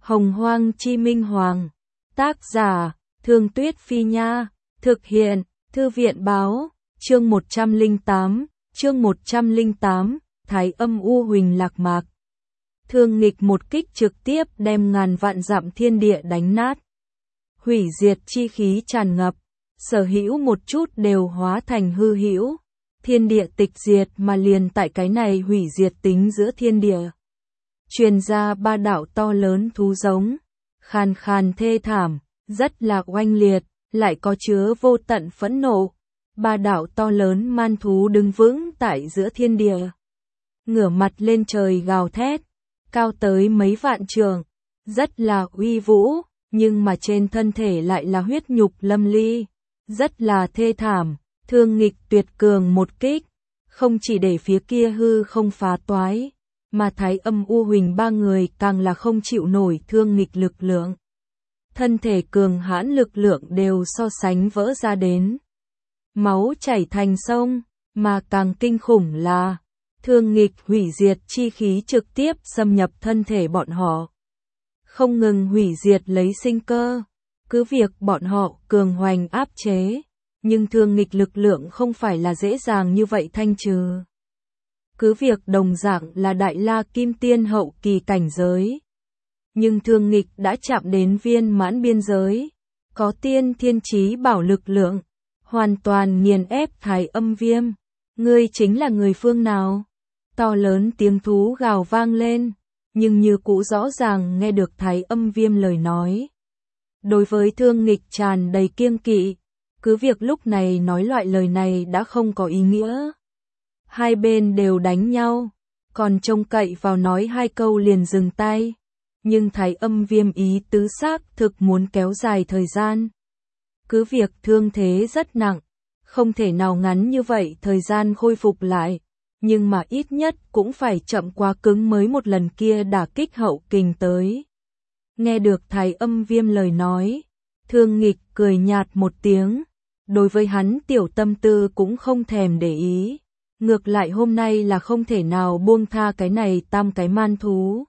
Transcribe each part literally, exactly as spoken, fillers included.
Hồng Hoang Chi Minh Hoàng. Tác giả, Thương Tuyết Phi Nha. Thực hiện, Thư viện Báo. Chương một trăm lẻ tám, chương một trăm lẻ tám, Thái Âm U Huỳnh Lạc Mạc. Thương nghịch một kích trực tiếp đem ngàn vạn dặm thiên địa đánh nát. Hủy diệt chi khí tràn ngập, sở hữu một chút đều hóa thành hư hữu. Thiên địa tịch diệt mà liền tại cái này hủy diệt tính giữa thiên địa. Truyền ra ba đạo to lớn thú giống, khàn khàn thê thảm, rất là oanh liệt, lại có chứa vô tận phẫn nộ. Ba đạo to lớn man thú đứng vững tại giữa thiên địa, ngửa mặt lên trời gào thét, cao tới mấy vạn trượng, rất là uy vũ, nhưng mà trên thân thể lại là huyết nhục lâm ly, rất là thê thảm. Thương nghịch tuyệt cường một kích, không chỉ để phía kia hư không phá toái, mà Thái Âm U Huỳnh ba người càng là không chịu nổi thương nghịch lực lượng. Thân thể cường hãn lực lượng đều so sánh vỡ ra đến. Máu chảy thành sông, mà càng kinh khủng là thương nghịch hủy diệt chi khí trực tiếp xâm nhập thân thể bọn họ. Không ngừng hủy diệt lấy sinh cơ, cứ việc bọn họ cường hoành áp chế. Nhưng thương nghịch lực lượng không phải là dễ dàng như vậy thanh trừ. Cứ việc đồng dạng là đại la kim tiên hậu kỳ cảnh giới. Nhưng thương nghịch đã chạm đến viên mãn biên giới. Có tiên thiên chí bảo lực lượng. Hoàn toàn nghiền ép Thái Âm Viêm. Ngươi chính là người phương nào? To lớn tiếng thú gào vang lên. Nhưng như cũ rõ ràng nghe được Thái Âm Viêm lời nói. Đối với thương nghịch tràn đầy kiêng kỵ. Cứ việc lúc này nói loại lời này đã không có ý nghĩa. Hai bên đều đánh nhau, còn trông cậy vào nói hai câu liền dừng tay. Nhưng Thái Âm Viêm ý tứ xác thực muốn kéo dài thời gian. Cứ việc thương thế rất nặng, không thể nào ngắn như vậy thời gian khôi phục lại. Nhưng mà ít nhất cũng phải chậm quá cứng mới một lần kia đả kích hậu kình tới. Nghe được Thái Âm Viêm lời nói, thương nghịch cười nhạt một tiếng. Đối với hắn tiểu tâm tư cũng không thèm để ý. Ngược lại hôm nay là không thể nào buông tha cái này tam cái man thú.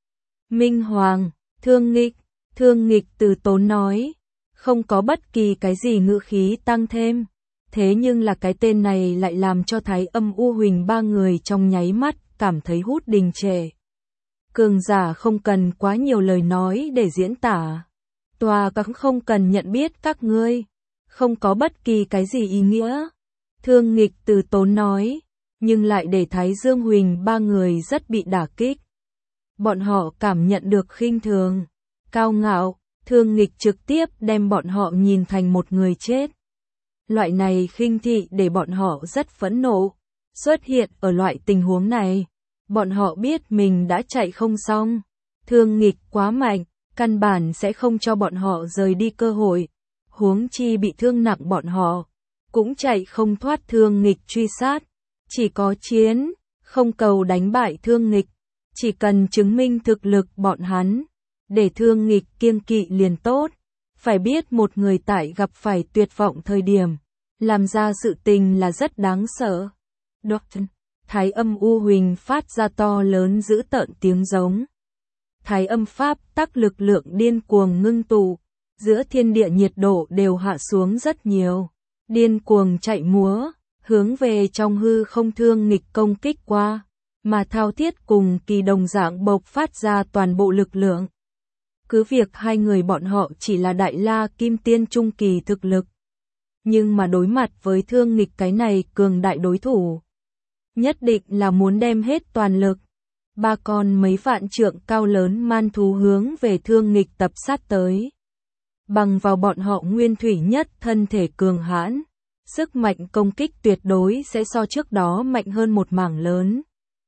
Minh Hoàng, thương nghịch, thương nghịch từ tốn nói. Không có bất kỳ cái gì ngữ khí tăng thêm. Thế nhưng là cái tên này lại làm cho Thái Âm U Huỳnh ba người trong nháy mắt cảm thấy hút đình trệ. Cường giả không cần quá nhiều lời nói để diễn tả. Tòa cũng không cần nhận biết các ngươi. Không có bất kỳ cái gì ý nghĩa. Thương nghịch từ tốn nói, nhưng lại để Thái Dương Huỳnh ba người rất bị đả kích. Bọn họ cảm nhận được khinh thường, cao ngạo, thương nghịch trực tiếp đem bọn họ nhìn thành một người chết. Loại này khinh thị để bọn họ rất phẫn nộ. Xuất hiện ở loại tình huống này, bọn họ biết mình đã chạy không xong. Thương nghịch quá mạnh, căn bản sẽ không cho bọn họ rời đi cơ hội. Huống chi bị thương nặng bọn họ, cũng chạy không thoát thương nghịch truy sát. Chỉ có chiến, không cầu đánh bại thương nghịch, chỉ cần chứng minh thực lực bọn hắn, để thương nghịch kiêng kỵ liền tốt. Phải biết một người tại gặp phải tuyệt vọng thời điểm, làm ra sự tình là rất đáng sợ. Đột Thái Âm U Huỳnh phát ra to lớn dữ tợn tiếng giống. Thái Âm Pháp tắc lực lượng điên cuồng ngưng tụ. Giữa thiên địa nhiệt độ đều hạ xuống rất nhiều, điên cuồng chạy múa, hướng về trong hư không thương nghịch công kích qua, mà thao thiết cùng kỳ đồng dạng bộc phát ra toàn bộ lực lượng. Cứ việc hai người bọn họ chỉ là đại la kim tiên trung kỳ thực lực, nhưng mà đối mặt với thương nghịch cái này cường đại đối thủ, nhất định là muốn đem hết toàn lực. Ba con mấy vạn trượng cao lớn man thú hướng về thương nghịch tập sát tới. Bằng vào bọn họ nguyên thủy nhất thân thể cường hãn, sức mạnh công kích tuyệt đối sẽ so trước đó mạnh hơn một mảng lớn.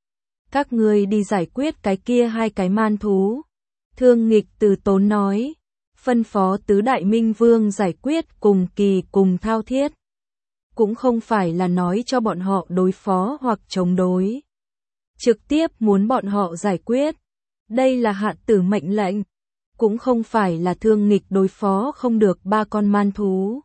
Các ngươi đi giải quyết cái kia hai cái man thú. Thương nghịch từ tốn nói, phân phó tứ đại minh vương giải quyết cùng kỳ cùng thao thiết. Cũng không phải là nói cho bọn họ đối phó hoặc chống đối. Trực tiếp muốn bọn họ giải quyết. Đây là hạ tử mệnh lệnh. Cũng không phải là thương nghịch đối phó không được ba con man thú,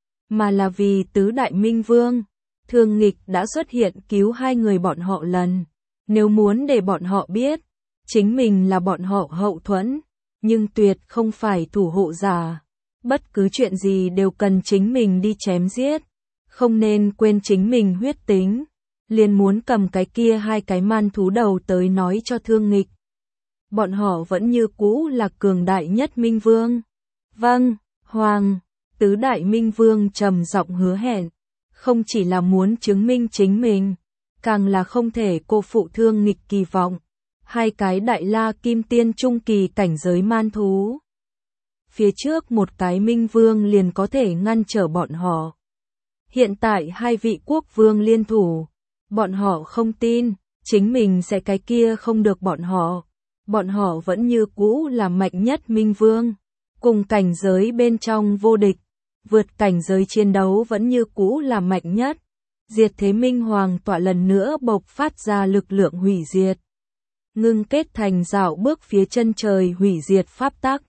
mà là vì tứ đại minh vương, thương nghịch đã xuất hiện cứu hai người bọn họ lần. Nếu muốn để bọn họ biết, chính mình là bọn họ hậu thuẫn, nhưng tuyệt không phải thủ hộ giả. Bất cứ chuyện gì đều cần chính mình đi chém giết, không nên quên chính mình huyết tính. Liền muốn cầm cái kia hai cái man thú đầu tới nói cho Thương Nghịch. Bọn họ vẫn như cũ là cường đại nhất Minh Vương. Vâng, Hoàng, tứ đại Minh Vương trầm giọng hứa hẹn, không chỉ là muốn chứng minh chính mình, càng là không thể cô phụ Thương Nghịch kỳ vọng. Hai cái đại la kim tiên trung kỳ cảnh giới man thú. Phía trước một cái Minh Vương liền có thể ngăn trở bọn họ. Hiện tại hai vị quốc vương liên thủ, bọn họ không tin, chính mình sẽ cái kia không được bọn họ. Bọn họ vẫn như cũ là mạnh nhất Minh Vương, cùng cảnh giới bên trong vô địch, vượt cảnh giới chiến đấu vẫn như cũ là mạnh nhất. Diệt thế Minh Hoàng tọa lần nữa bộc phát ra lực lượng hủy diệt, ngưng kết thành dạo bước phía chân trời hủy diệt pháp tắc,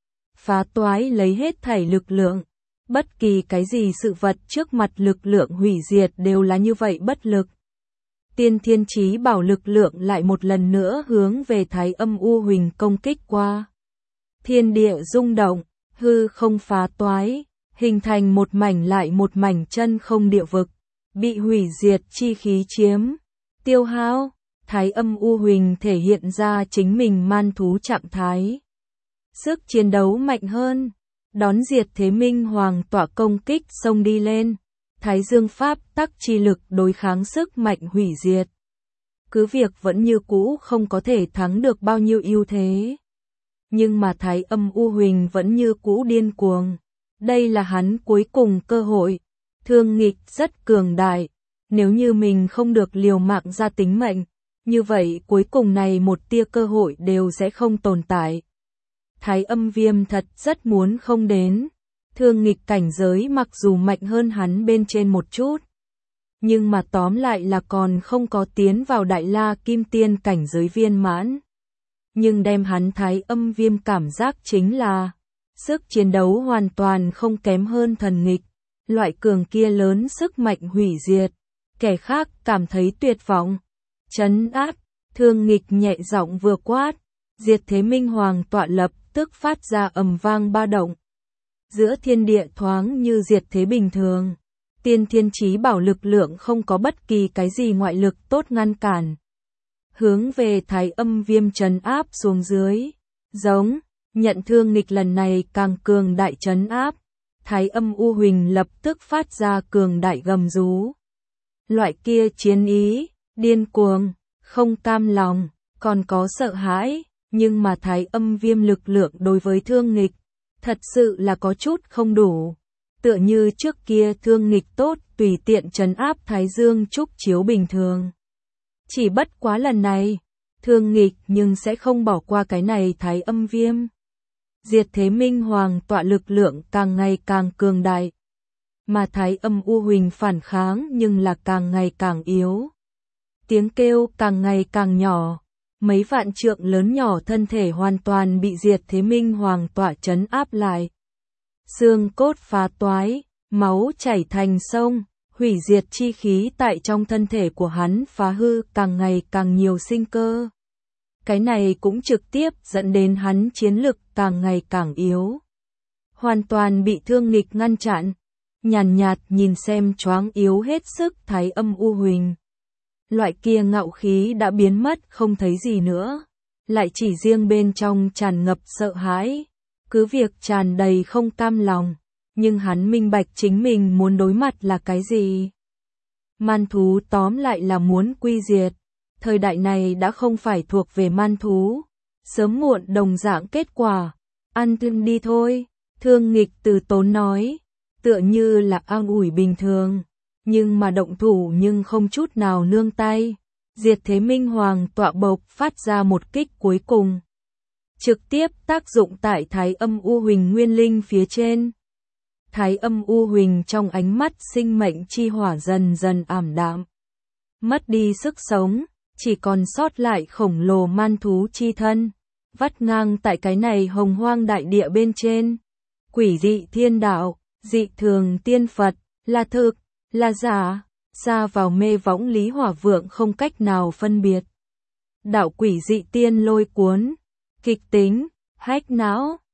phá toái lấy hết thảy lực lượng. Bất kỳ cái gì sự vật trước mặt lực lượng hủy diệt đều là như vậy bất lực. Tiên Thiên Chí Bảo lực lượng lại một lần nữa hướng về Thái Âm U Huỳnh công kích qua. Thiên địa rung động, hư không phá toái, hình thành một mảnh lại một mảnh chân không địa vực, bị hủy diệt chi khí chiếm, tiêu hao. Thái Âm U Huỳnh thể hiện ra chính mình man thú trạng thái. Sức chiến đấu mạnh hơn, đón diệt thế Minh Hoàng tỏa công kích xông đi lên. Thái Dương Pháp tắc chi lực đối kháng sức mạnh hủy diệt. Cứ việc vẫn như cũ không có thể thắng được bao nhiêu ưu thế. Nhưng mà Thái Âm U Huỳnh vẫn như cũ điên cuồng. Đây là hắn cuối cùng cơ hội. Thương Nghịch rất cường đại. Nếu như mình không được liều mạng ra tính mệnh, như vậy cuối cùng này một tia cơ hội đều sẽ không tồn tại. Thái Âm Viêm thật rất muốn không đến. Thương Nghịch cảnh giới mặc dù mạnh hơn hắn bên trên một chút, nhưng mà tóm lại là còn không có tiến vào Đại La Kim Tiên cảnh giới viên mãn. Nhưng đem hắn Thái Âm Viêm cảm giác chính là sức chiến đấu hoàn toàn không kém hơn Thần Nghịch, loại cường kia lớn sức mạnh hủy diệt, kẻ khác cảm thấy tuyệt vọng. Trấn áp, Thương Nghịch nhẹ giọng vừa quát, diệt thế Minh Hoàng tọa lập tức phát ra ầm vang ba động. Giữa thiên địa thoáng như diệt thế bình thường, Tiên Thiên Chí Bảo lực lượng không có bất kỳ cái gì ngoại lực tốt ngăn cản. Hướng về Thái Âm Viêm trấn áp xuống dưới, giống, nhận Thương Nghịch lần này càng cường đại trấn áp, Thái Âm U Huỳnh lập tức phát ra cường đại gầm rú. Loại kia chiến ý, điên cuồng, không cam lòng, còn có sợ hãi, nhưng mà Thái Âm Viêm lực lượng đối với Thương Nghịch thật sự là có chút không đủ. Tựa như trước kia Thương Nghịch tốt tùy tiện trấn áp Thái Dương trúc chiếu bình thường. Chỉ bất quá lần này, Thương Nghịch nhưng sẽ không bỏ qua cái này Thái Âm Viêm. Diệt thế Minh Hoàng tọa lực lượng càng ngày càng cường đại, mà Thái Âm U Huỳnh phản kháng nhưng là càng ngày càng yếu. Tiếng kêu càng ngày càng nhỏ. Mấy vạn trượng lớn nhỏ thân thể hoàn toàn bị diệt thế Minh Hoàng tọa trấn áp lại. Xương cốt phá toái, máu chảy thành sông, hủy diệt chi khí tại trong thân thể của hắn phá hư càng ngày càng nhiều sinh cơ. Cái này cũng trực tiếp dẫn đến hắn chiến lực càng ngày càng yếu. Hoàn toàn bị Thương Nghịch ngăn chặn, nhàn nhạt, nhạt nhìn xem choáng yếu hết sức Thái Âm U Huỳnh. Loại kia ngạo khí đã biến mất không thấy gì nữa, lại chỉ riêng bên trong tràn ngập sợ hãi, cứ việc tràn đầy không cam lòng, nhưng hắn minh bạch chính mình muốn đối mặt là cái gì. Man thú tóm lại là muốn quy diệt, thời đại này đã không phải thuộc về man thú, sớm muộn đồng dạng kết quả, ăn tươi đi thôi, Thương Nghịch từ tốn nói, tựa như là an ủi bình thường. Nhưng mà động thủ nhưng không chút nào nương tay. Diệt thế Minh Hoàng tọa bộc phát ra một kích cuối cùng, trực tiếp tác dụng tại Thái Âm U Huỳnh nguyên linh phía trên. Thái Âm U Huỳnh trong ánh mắt sinh mệnh chi hỏa dần dần ảm đạm, mất đi sức sống, chỉ còn sót lại khổng lồ man thú chi thân, vắt ngang tại cái này hồng hoang đại địa bên trên. Quỷ dị thiên đạo, dị thường tiên Phật, là thực, là giả, xa vào mê võng Lý Hỏa Vượng không cách nào phân biệt. Đạo quỷ dị tiên lôi cuốn, kịch tính, Hack não.